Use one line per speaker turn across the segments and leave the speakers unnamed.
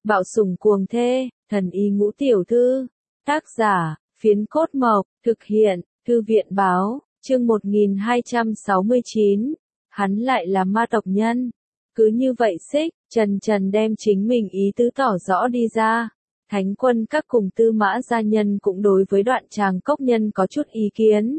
Bạo sủng cuồng thê, thần y ngũ tiểu thư. Tác giả, Phiến Cốt Mộc, thực hiện, Thư viện báo, chương 1269. Hắn lại là ma tộc nhân. Cứ như vậy Xích, Trần đem chính mình ý tứ tỏ rõ đi ra. Thánh quân các cùng Tư Mã gia nhân cũng đối với Đoạn Tràng Cốc nhân có chút ý kiến.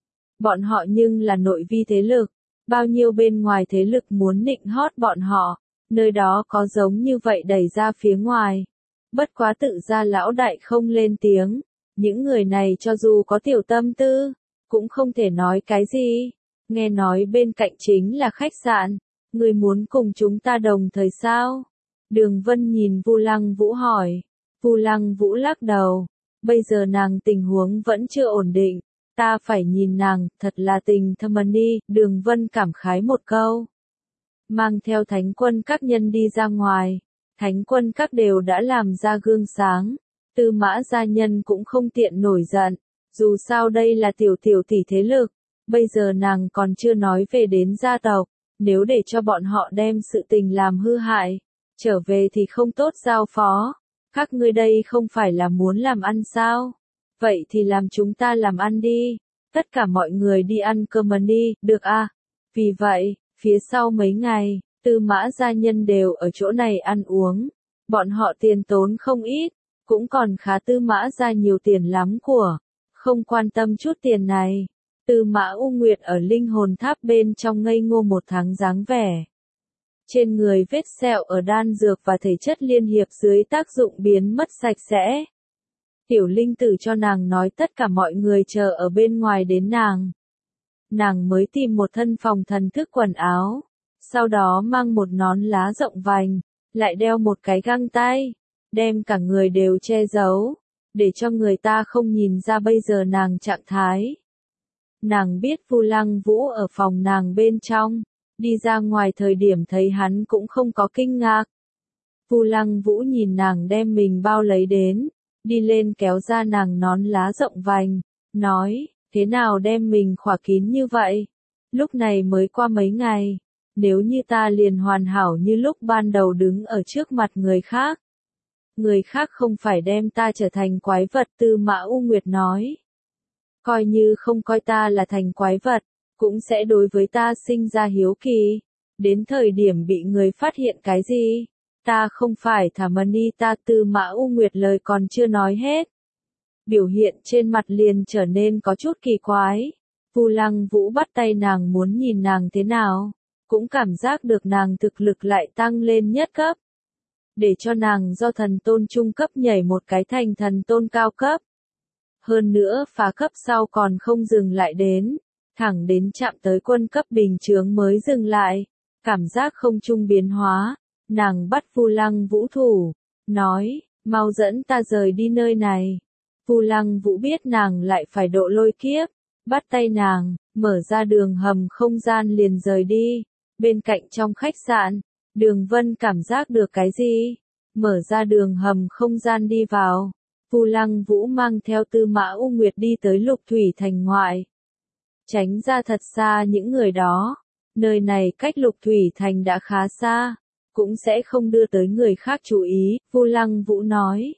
Bọn họ nhưng là nội vi thế lực, bao nhiêu bên ngoài thế lực muốn nịnh hót bọn họ, nơi đó có giống như vậy đẩy ra phía ngoài. Bất quá tự ra lão đại không lên tiếng, những người này cho dù có tiểu tâm tư, cũng không thể nói cái gì. Nghe nói bên cạnh chính là khách sạn, người muốn cùng chúng ta đồng thời sao? Đường Vân nhìn Vu Lăng Vũ hỏi. Vu Lăng Vũ lắc đầu, bây giờ nàng tình huống vẫn chưa ổn định, ta phải nhìn nàng, thật là tình thâm đi. Đường Vân cảm khái một câu. Mang theo thánh quân các nhân đi ra ngoài, thánh quân các đều đã làm ra gương sáng, Tư Mã gia nhân cũng không tiện nổi giận, dù sao đây là tiểu tỷ thế lực, bây giờ nàng còn chưa nói về đến gia tộc, nếu để cho bọn họ đem sự tình làm hư hại, trở về thì không tốt giao phó. Các ngươi đây không phải là muốn làm ăn sao? Vậy thì làm chúng ta làm ăn đi, tất cả mọi người đi ăn cơm đi, được à? Vì vậy, phía sau mấy ngày, Tư Mã gia nhân đều ở chỗ này ăn uống, bọn họ tiền tốn không ít, cũng còn khá. Tư Mã gia nhiều tiền lắm của, không quan tâm chút tiền này. Tư Mã U Nguyệt ở linh hồn tháp bên trong ngây ngô 1 tháng dáng vẻ. Trên người vết sẹo ở đan dược và thể chất liên hiệp dưới tác dụng biến mất sạch sẽ. Tiểu linh tử cho nàng nói tất cả mọi người chờ ở bên ngoài đến nàng. Nàng mới tìm một thân phòng thần thức quần áo, sau đó mang một nón lá rộng vành, lại đeo một cái găng tay, đem cả người đều che giấu, để cho người ta không nhìn ra bây giờ nàng trạng thái. Nàng biết Vu Lăng Vũ ở phòng nàng bên trong, đi ra ngoài thời điểm thấy hắn cũng không có kinh ngạc. Vu Lăng Vũ nhìn nàng đem mình bao lấy đến, đi lên kéo ra nàng nón lá rộng vành, nói, thế nào đem mình khỏa kín như vậy? Lúc này mới qua mấy ngày, nếu như ta liền hoàn hảo như lúc ban đầu đứng ở trước mặt người khác. Người khác không phải đem ta trở thành quái vật. Tư Mã U Nguyệt nói. Coi như không coi ta là thành quái vật, cũng sẽ đối với ta sinh ra hiếu kỳ. Đến thời điểm bị người phát hiện cái gì? Ta không phải thả money ta. Tư Mã U Nguyệt lời còn chưa nói hết. Biểu hiện trên mặt liền trở nên có chút kỳ quái. Vu Lăng Vũ bắt tay nàng muốn nhìn nàng thế nào, cũng cảm giác được nàng thực lực lại tăng lên nhất cấp. Để cho nàng do thần tôn trung cấp nhảy một cái thành thần tôn cao cấp. Hơn nữa phá cấp sau còn không dừng lại đến, thẳng đến chạm tới quân cấp bình chướng mới dừng lại. Cảm giác không trung biến hóa, nàng bắt Vu Lăng Vũ thủ, nói, mau dẫn ta rời đi nơi này. Vu Lăng Vũ biết nàng lại phải độ lôi kiếp, bắt tay nàng, mở ra đường hầm không gian liền rời đi. Bên cạnh trong khách sạn, Đường Vân cảm giác được cái gì? Mở ra đường hầm không gian đi vào. Vu Lăng Vũ mang theo Tư Mã U Nguyệt đi tới Lục Thủy Thành ngoại. Tránh ra thật xa những người đó. Nơi này cách Lục Thủy Thành đã khá xa, cũng sẽ không đưa tới người khác chú ý. Vu Lăng Vũ nói.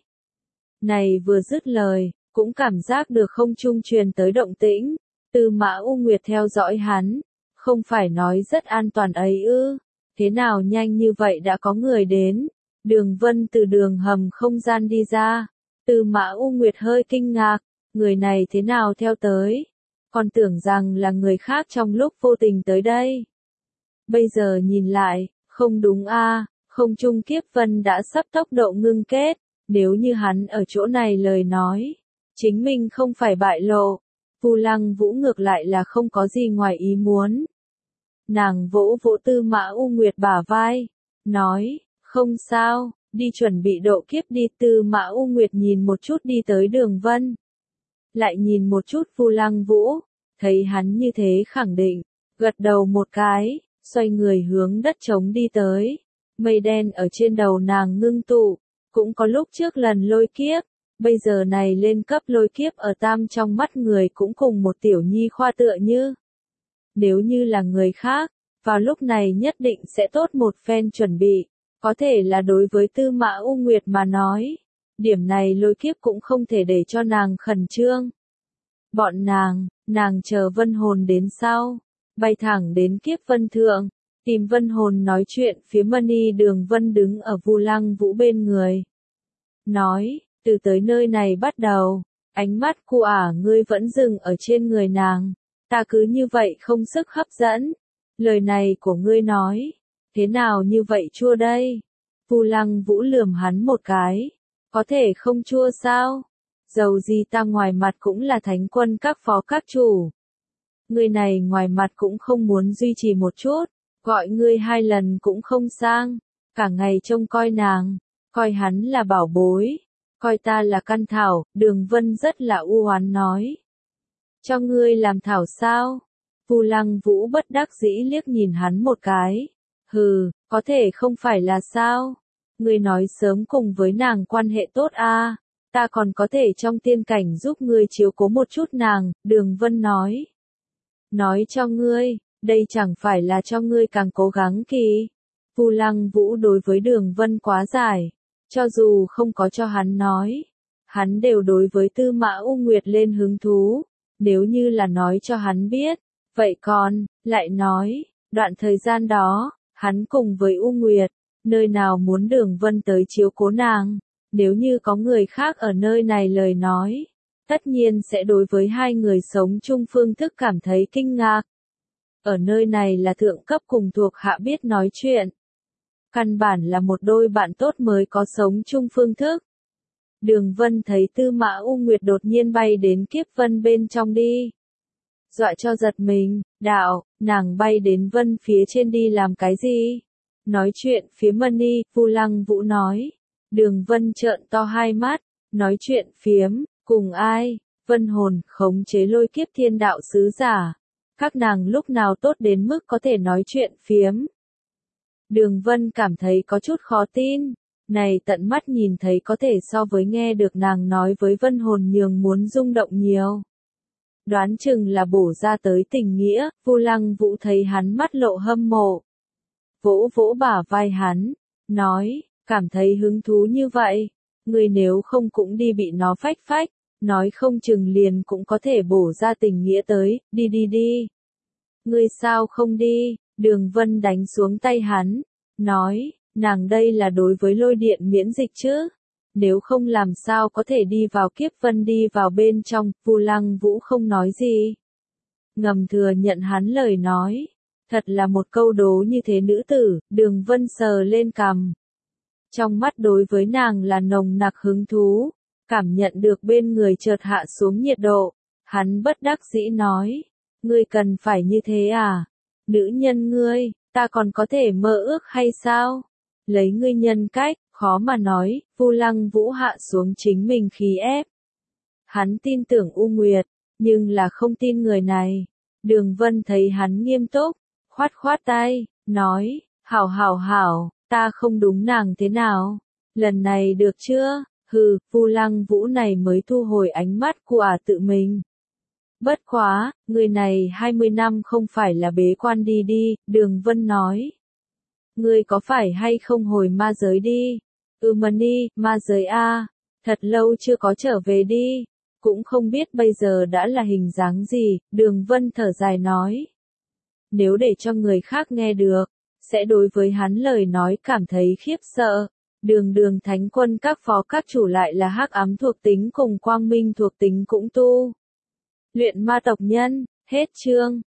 Này vừa dứt lời, cũng cảm giác được không trung truyền tới động tĩnh. Tư Mã U Nguyệt theo dõi hắn. Không phải nói rất an toàn ấy ư? Thế nào nhanh như vậy đã có người đến? Đường Vân từ đường hầm không gian đi ra. Tư Mã U Nguyệt hơi kinh ngạc, người này thế nào theo tới? Còn tưởng rằng là người khác trong lúc vô tình tới đây. Bây giờ nhìn lại, không đúng a, không trung kiếp vân đã sắp tốc độ ngưng kết, nếu như hắn ở chỗ này lời nói, chính mình không phải bại lộ. Vu Lăng Vũ ngược lại là không có gì ngoài ý muốn. Nàng vỗ vỗ Tư Mã U Nguyệt bả vai, nói, không sao, đi chuẩn bị độ kiếp đi. Tư Mã U Nguyệt nhìn một chút đi tới Đường Vân, lại nhìn một chút Vu Lăng Vũ, thấy hắn như thế khẳng định, gật đầu một cái, xoay người hướng đất trống đi tới. Mây đen ở trên đầu nàng ngưng tụ, cũng có lúc trước lần lôi kiếp, bây giờ này lên cấp lôi kiếp ở tam trong mắt người cũng cùng một tiểu nhi khoa tựa như. Nếu như là người khác, vào lúc này nhất định sẽ tốt một phen chuẩn bị, Có thể là đối với Tư Mã U Nguyệt mà nói, điểm này lôi kiếp cũng không thể để cho nàng khẩn trương. Bọn nàng chờ vân hồn đến sau, bay thẳng đến kiếp vân thượng, tìm vân hồn nói chuyện. Phía Mani Đường Vân đứng ở Vu Lăng Vũ bên người. Nói, từ tới nơi này bắt đầu, ánh mắt của ngươi vẫn dừng ở trên người nàng. Ta cứ như vậy không sức hấp dẫn. Lời này của ngươi nói, thế nào như vậy chua đây? Vu Lăng Vũ lườm hắn một cái. Có thể không chua sao? Dầu gì ta ngoài mặt cũng là thánh quân các phó các chủ. Ngươi này ngoài mặt cũng không muốn duy trì một chút, gọi ngươi 2 lần cũng không sang, cả ngày trông coi nàng, coi hắn là bảo bối, coi ta là căn thảo. Đường Vân rất là u oán nói. Cho ngươi làm thảo sao? Vu Lăng Vũ bất đắc dĩ liếc nhìn hắn một cái. Hừ, có thể không phải là sao? Ngươi nói sớm cùng với nàng quan hệ tốt a, ta còn có thể trong tiên cảnh giúp ngươi chiếu cố một chút nàng. Đường Vân nói. Nói cho ngươi, đây chẳng phải là cho ngươi càng cố gắng kì. Vu Lăng Vũ đối với Đường Vân quá giải, cho dù không có cho hắn nói, hắn đều đối với Tư Mã U Nguyệt lên hứng thú. Nếu như là nói cho hắn biết, vậy còn, lại nói, đoạn thời gian đó, hắn cùng với U Nguyệt, nơi nào muốn Đường Vân tới chiếu cố nàng. Nếu như có người khác ở nơi này lời nói, tất nhiên sẽ đối với hai người sống chung phương thức cảm thấy kinh ngạc. Ở nơi này là thượng cấp cùng thuộc hạ biết nói chuyện. Căn bản là một đôi bạn tốt mới có sống chung phương thức. Đường Vân thấy Tư Mã U Nguyệt đột nhiên bay đến kiếp vân bên trong đi. Dọa cho giật mình, đạo, nàng bay đến vân phía trên đi làm cái gì? Nói chuyện phía Mani, Vu Lăng Vũ nói. Đường Vân trợn to hai mắt, nói chuyện phiếm, cùng ai? Vân hồn, khống chế lôi kiếp thiên đạo sứ giả. Các nàng lúc nào tốt đến mức có thể nói chuyện phiếm? Đường Vân cảm thấy có chút khó tin. Này tận mắt nhìn thấy có thể so với nghe được nàng nói với vân hồn nhường muốn rung động nhiều. Đoán chừng là bổ ra tới tình nghĩa. Vu Lăng Vũ thấy hắn mắt lộ hâm mộ. Vỗ vỗ bả vai hắn, nói, cảm thấy hứng thú như vậy, ngươi nếu không cũng đi bị nó phách phách, nói không chừng liền cũng có thể bổ ra tình nghĩa tới. Đi đi đi. Ngươi sao không đi? Đường Vân đánh xuống tay hắn, nói, nàng đây là đối với lôi điện miễn dịch chứ, nếu không làm sao có thể đi vào kiếp vân đi vào bên trong. Vu Lăng Vũ không nói gì, ngầm thừa nhận hắn lời nói. Thật là một câu đố như thế nữ tử. Đường Vân sờ lên cằm, trong mắt đối với nàng là nồng nặc hứng thú, cảm nhận được bên người chợt hạ xuống nhiệt độ, hắn bất đắc dĩ nói, ngươi cần phải như thế à? Nữ nhân ngươi, ta còn có thể mơ ước hay sao? Lấy ngươi nhân cách, khó mà nói. Vu Lăng Vũ hạ xuống chính mình khí ép. Hắn tin tưởng U Nguyệt, nhưng là không tin người này. Đường Vân thấy hắn nghiêm túc, khoát khoát tay, nói, hảo, ta không đúng nàng thế nào? Lần này được chưa? Hừ. Vu Lăng Vũ này mới thu hồi ánh mắt của tự mình. Bất quá, người này 20 năm không phải là bế quan đi đi. Đường Vân nói. Ngươi có phải hay không hồi ma giới đi? Mani, ma giới a, thật lâu chưa có trở về đi. Cũng không biết bây giờ đã là hình dáng gì. Đường Vân thở dài nói. Nếu để cho người khác nghe được, sẽ đối với hắn lời nói cảm thấy khiếp sợ. Đường thánh quân các phó các chủ lại là hắc ám thuộc tính cùng quang minh thuộc tính cũng tu. Luyện ma tộc nhân, hết chương.